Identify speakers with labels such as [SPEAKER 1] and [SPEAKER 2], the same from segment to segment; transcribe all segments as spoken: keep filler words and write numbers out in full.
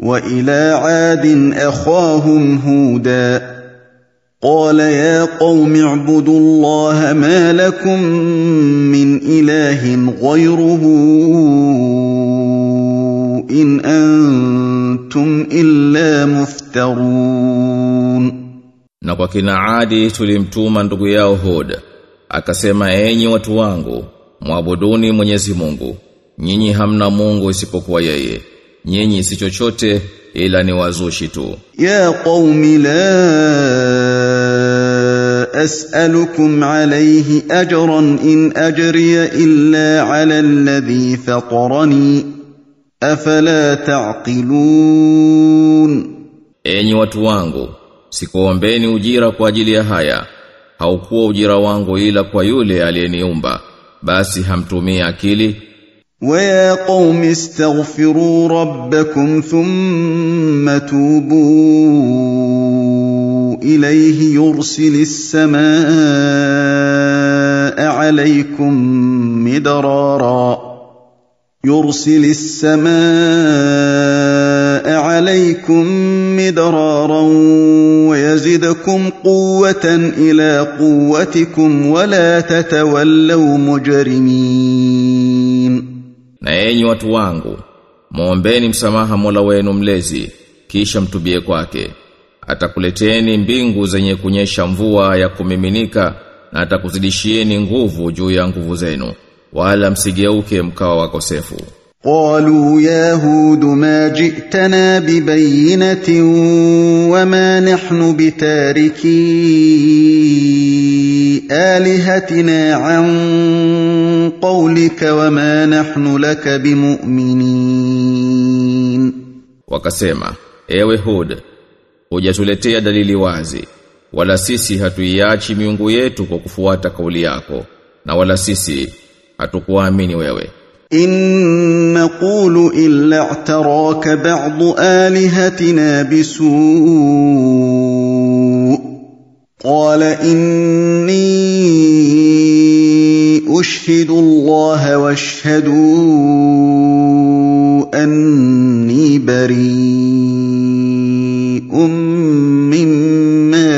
[SPEAKER 1] وإلى عاد أخاهم هودا قال يا قوم اعبدوا الله ما لكم من إله غيره إن أنتم إلا مفترون.
[SPEAKER 2] Na kwa kina Adi tulimtuma ndugu yao Hud, akasema enyi watu wangu, muabuduni Mwenyezi Mungu, nyinyi hamna Mungu isipokuwa yeye, nyinyi si chochote ila ni wazushi tu.
[SPEAKER 1] Ya qaumi la as'alukum alayhi ajran in ajriya illa ala alladhi fatarani afala ta'qilun.
[SPEAKER 2] Enyi watu wangu, sikuombeni ujira kwa ajili ya haya, haukuwa ujira wangu ila kwa yule aliyeniumba, basi hamtumii akili.
[SPEAKER 1] وَيَا قَوْمِ اسْتَغْفِرُوا رَبَّكُمْ ثُمَّ تُوبُوا إِلَيْهِ يُرْسِلِ السَّمَاءَ عَلَيْكُمْ مِدْرَارًا يُرْسِلِ السَّمَاءَ عَلَيْكُمْ مِدْرَارًا وَيَزِدْكُمْ قُوَّةً إِلَى قُوَّتِكُمْ وَلَا تَتَوَلَّوْا مُجْرِمِينَ.
[SPEAKER 2] Na enyi watu wangu, muombeni msamaha Mola wenu mlezi, kisha mtubie kwake. Atakuleteni mbingu zenye kunyesha mvua ya kumiminika, na atakuzidishieni nguvu juu ya nguvu zenu, wala msigeuke mkawa wakosefu.
[SPEAKER 1] قالوا يا هود ما جئتنا ببينة وما نحن بتاركي آلهتنا عن قولك وما نحن لك بمؤمنين.
[SPEAKER 2] Wakasema, ewe Hud, hujatuletea dalili wazi, wala sisi hatuiachi miungu yetu kwa kufuata kauli yako, na wala sisi hatukuamini wewe.
[SPEAKER 1] إن نقول إلا اعتراك بعض آلهتنا بسوء قال إني أشهد الله واشهدوا أني بريء مما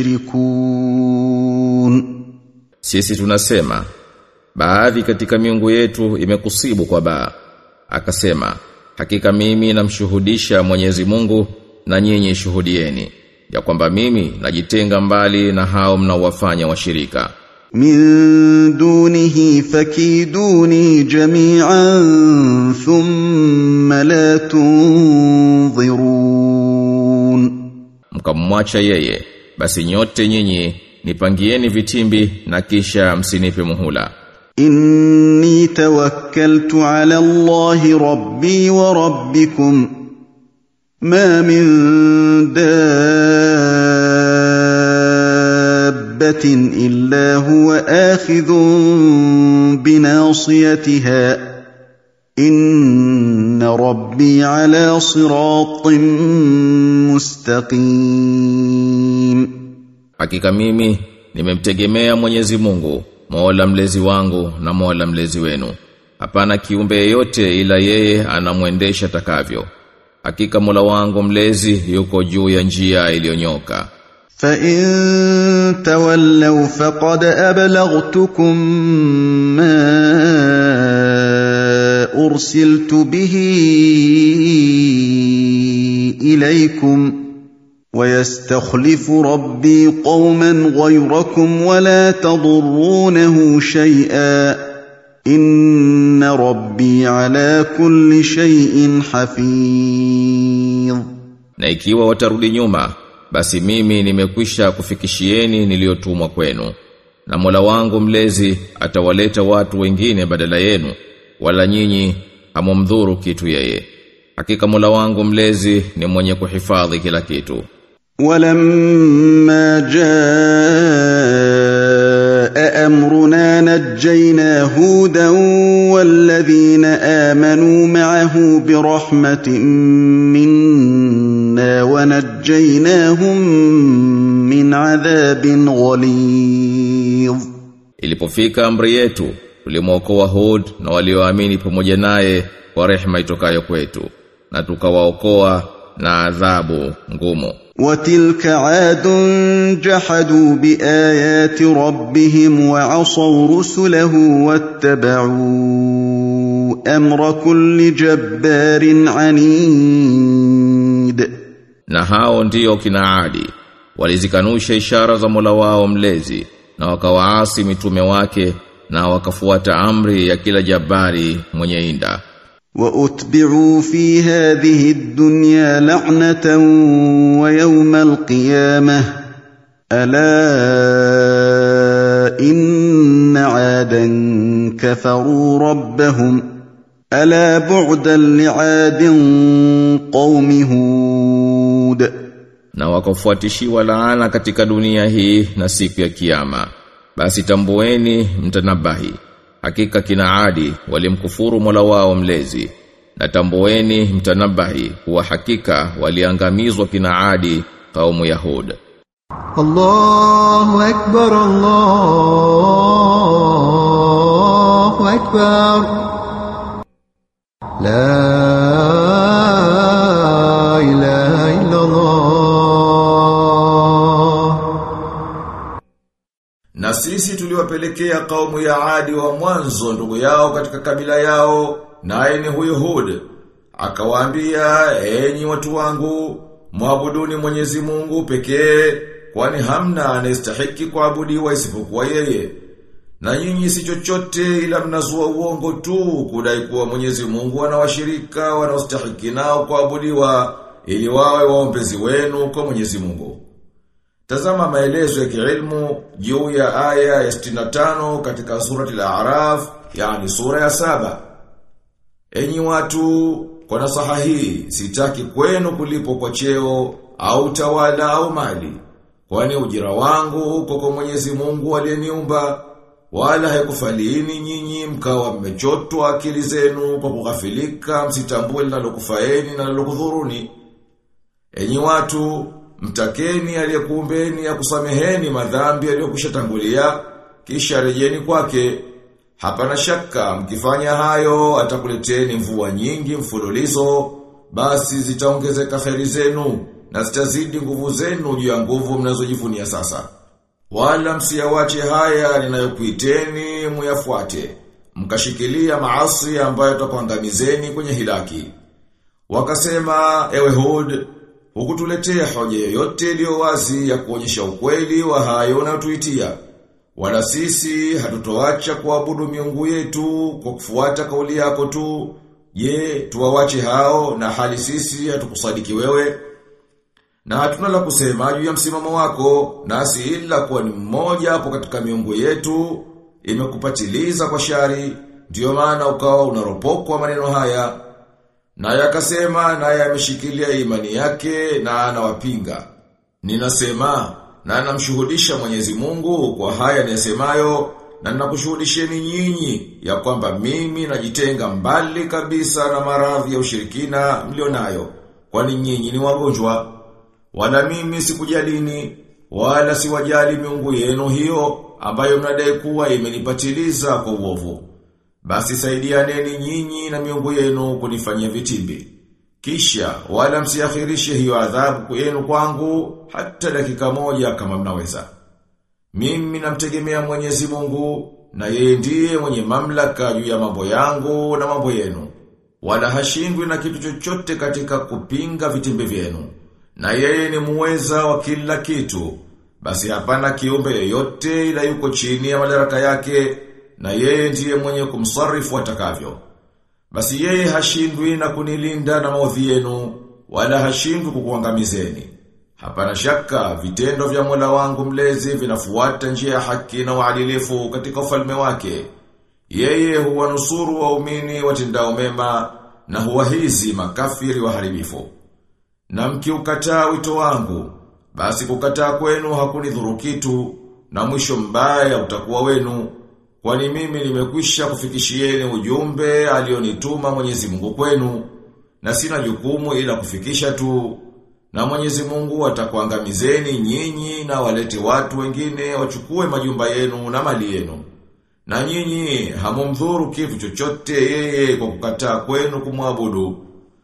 [SPEAKER 1] تشركون.
[SPEAKER 2] Sisi tunasema baadhi katika miungu yetu imekusibu kwa baa. Akasema, hakika mimi namshuhudisha Mwenyezi Mungu, na nyinyi shuhudieni ya kwamba mimi najitenga mbali na hao mnaowafanya washirika.
[SPEAKER 1] Min dunihi fakiduni jami'an thumma la tunzirun.
[SPEAKER 2] Mkamwacha yeye, basi nyote nyinyi nipangieni vitimbi na kisha msinipe muhula.
[SPEAKER 1] إني توكلت على الله ربي وربكم ما من دابة إلا هو آخذ بناصيتها إن ربي على صراط مستقيم.
[SPEAKER 2] Hakika mimi nimemtegemea Mwenyezi Mungu, Mola mlezi wangu na Mola mlezi wenu. Hapana kiumbe yeyote ila yeye anamwendesha takavyo. Hakika Mola wangu mlezi yuko juu ya njia iliyonyoka.
[SPEAKER 1] Fa in tawallaw faqad ablaghtukum ma ursiltu bihi ilaykum وَيَسْتَخْلِفُ رَبِّي قَوْمًا غَيْرَكُمْ وَلَا تَضُرُّونَهُ شَيْئًا إِنَّ رَبِّي عَلَى كُلِّ شَيْءٍ حَفِيظٌ.
[SPEAKER 2] Na ikiwa watarudi nyuma, basi mimi nimekwisha kufikishieni niliyotumwa kwenu, na Mola wangu mlezi atawaleta watu wengine badala yenu, wala nyinyi hamumdhuru kitu yeye. Hakika Mola wangu mlezi ni mwenye kuhifadhi kila kitu.
[SPEAKER 1] ولما جاء أمرنا نجينا هودا والذين آمنوا معه برحمة منا ونجيناهم من عذاب غليظ.
[SPEAKER 2] Ilipofika amri yetu, tulimwokoa Hud na walioamini pamoja naye kwa rehema itokayo kwetu, na tukawaokoa na adhabu ngumu.
[SPEAKER 1] وَتِلْكَ عَادٌ جَحَدُوا بِآيَاتِ رَبِّهِمْ وَعَصَوْا رُسُلَهُ وَاتَّبَعُوا أَمْرَ كُلِّ جَبَّارٍ عَنِيدٍ.
[SPEAKER 2] Na hao ndio kina Adi, walizikanusha ishara za Mola wao mlezi na wakawaasi mitume wake na wakafuata amri ya kila jabari mwenye inda.
[SPEAKER 1] وَأُتْبِعُوا فِي هَذِهِ الدُّنْيَا لَعْنَةً وَيَوْمَ الْقِيَامَةِ أَلَا إِنَّ عَادًا كَفَرُوا رَبَّهُمْ أَلَا بُعْدًا لِعَادٍ قَوْمِ هُودٍ.
[SPEAKER 2] Na wakafuatishiwa laana katika dunia hii na siku ya kiyama. Basi tambueni mtanabahi, hakika kina Adi walimkufuru Mola wao mlezi. Na tambueni mtanabahi kuwa hakika waliangamizwa kina Adi kaumu Yahud.
[SPEAKER 3] Allahu akbar, Allahu akbar. La ilaha illa Allah.
[SPEAKER 4] Na sisi tuliwapelekea kaumu ya Adi wa mwanzo ndugu yao katika kabila yao, naye ni huyo Hud. Akawaambia, enyi watu wangu, muabuduni Mwenyezi Mungu pekee, kwani hamna anayestahiki kuabudiwa isipokuwa yeye. Na nyinyi si chochote ila mnazua uongo tu kudai kuwa Mwenyezi Mungu ana washirika wanaostahiki nao kuabudiwa ili wawe waombezi wenu kwa Mwenyezi Mungu. Tazama maelezo ya kiilmu juu ya aya ya sitini na tano katika surati al-A'raf, yani sura ya saba. Enyi watu, kwa nasaha hii sitaki kwenu kulipo kwa cheo au tawala au mali, kwani ujira wangu uko kwa Mwenyezi Mungu aliyeniumba, wala haikufaliini nyinyi mkawa mmechotwa akili zenu kwa kughafilika msitambue linalokufaeni na linalokudhuruni. Enyi watu, mtakeni aliyekuumbeni akusameheni madhambi yaliyokwishatangulia, kisha rejeni kwake. Hapana shaka mkifanya hayo atakuleteni mvua nyingi mfululizo, basi zitaongezeka kheri zenu na zitazidi nguvu zenu juu ya nguvu mnazojivunia sasa. Wala msiyawache haya ninayokuiteni muyafuate, mkashikilia maasi ambayo yatakuangamizeni kwenye hilaki. Wakasema, ewe Hud, hukutuletea hoja yoyote iliyo wazi ya kuonyesha ukweli wa hayo unayotuitia. Wala sisi hatutoacha kuabudu miungu yetu kwa kufuata kauli yako tu. Je, tuwawache hao na hali sisi hatukusadiki wewe? Na hatuna la kusema juu ya msimamo wako, nasi ila kuwa ni mmoja hapo katika miungu yetu imekupatiliza kwa shari, ndio maana ukawa unaropokwa maneno haya. Na yakasema na yameshikilia imani yake na anawapinga. Ninasema na namshuhudisha Mwenyezi Mungu kwa haya niyasemayo, na ninakushuhudisheni nyinyi ya kwamba mimi najitenga mbali kabisa na maradhi ya ushirikina mlionayo, kwani nyinyi ni wagonjwa. Wala mimi sikujalini, wala siwajali miungu yenu hiyo ambayo mnadai kuwa imenipatiliza kwa uovu. Basi saidianeni nyinyi na miungu yenu kunifanyia vitimbi. Kisha wala msiakhirishe hiyo adhabu yenu kwangu hata dakika moja kama mnaweza. Mimi namtegemea Mwenyezi Mungu, na yeye ndiye mwenye mamlaka juu ya mambo yangu na mambo yenu. Wala hashindwi na kitu chochote katika kupinga vitimbi vyenu. Na yeye ni muweza wa kila kitu. Basi hapana kiumbe yeyote ila yuko chini ya madaraka yake, na yeye ndiye mwenye kumsarifu atakavyo. Basi yeye hashindwi na kunilinda na maudhi yenu, wala hashindwi kukuangamizeni. Hapana shaka vitendo vya Mola wangu mlezi vinafuata njia ya haki na uadilifu katika ufalme wake. Yeye huwanusuru waumini watendao mema na huwahizi makafiri waharibifu. Na mkiukataa wito wangu, basi kukataa kwenu hakunidhuru kitu, na mwisho mbaya utakuwa wenu, kwani mimi nimekwisha kufikishieni ujumbe alionituma Mwenyezi Mungu kwenu, na sina jukumu ila kufikisha tu. Na Mwenyezi Mungu atakuangamizeni nyinyi na walete watu wengine wachukue majumba yenu na mali yenu. Na nyinyi hamumdhuru kitu chochote yeye kwa kukataa kwenu kumwabudu.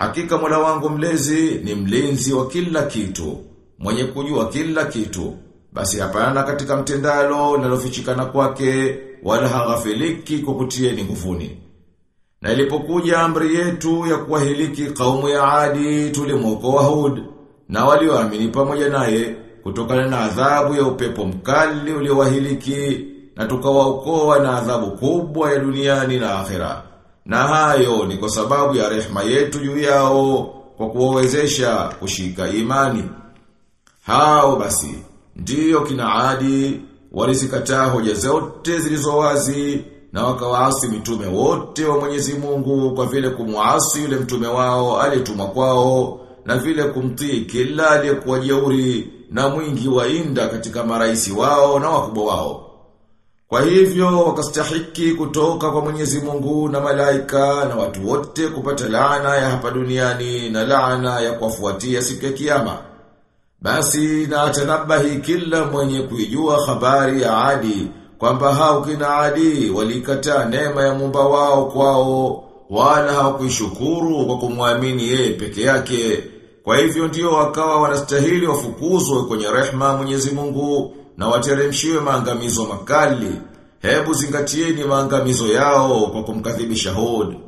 [SPEAKER 4] Hakika Mola wangu mlezi ni mlinzi wa kila kitu, mwenye kujua kila kitu. Basi hapana katika mtendalo linalofichikana kwake, wala haghafiliki kukutieni nguvuni. Na ilipokuja amri yetu ya kuwahiliki kaumu ya Adi, tulimwokoa Hud na walioamini pamoja naye kutokana na adhabu ya upepo mkali uliowahiliki, na tukawaokoa na adhabu kubwa ya duniani na akhera. Na hayo ni kwa sababu ya rehema yetu juu yao kwa kuwawezesha kushika imani. Hao basi ndiyo kina Adi walizikataa hoja zote zilizo wazi na wakawaasi mitume wote wa Mwenyezi Mungu kwa vile kumuasi yule mtume wao aliyetumwa kwao, na vile kumtii kila aliyekuwa jeuri na mwingi wa inda katika maraisi wao na wakubwa wao. Kwa hivyo wakastahiki kutoka kwa Mwenyezi Mungu na malaika na watu wote kupata laana ya hapa duniani na laana ya kufuatia siku ya kiyama. Basi na atanabahi kila mwenye kuijua habari ya Adi kwamba hao kina Adi walikataa neema ya Muumba wao kwao, wala hawakuishukuru kwa kumwamini yeye peke yake. Kwa hivyo ndio wakawa wanastahili wafukuzwe kwenye rehema Mwenyezi Mungu na wateremshiwe maangamizo makali. Hebu zingatieni maangamizo yao kwa kumkadhibisha Hud.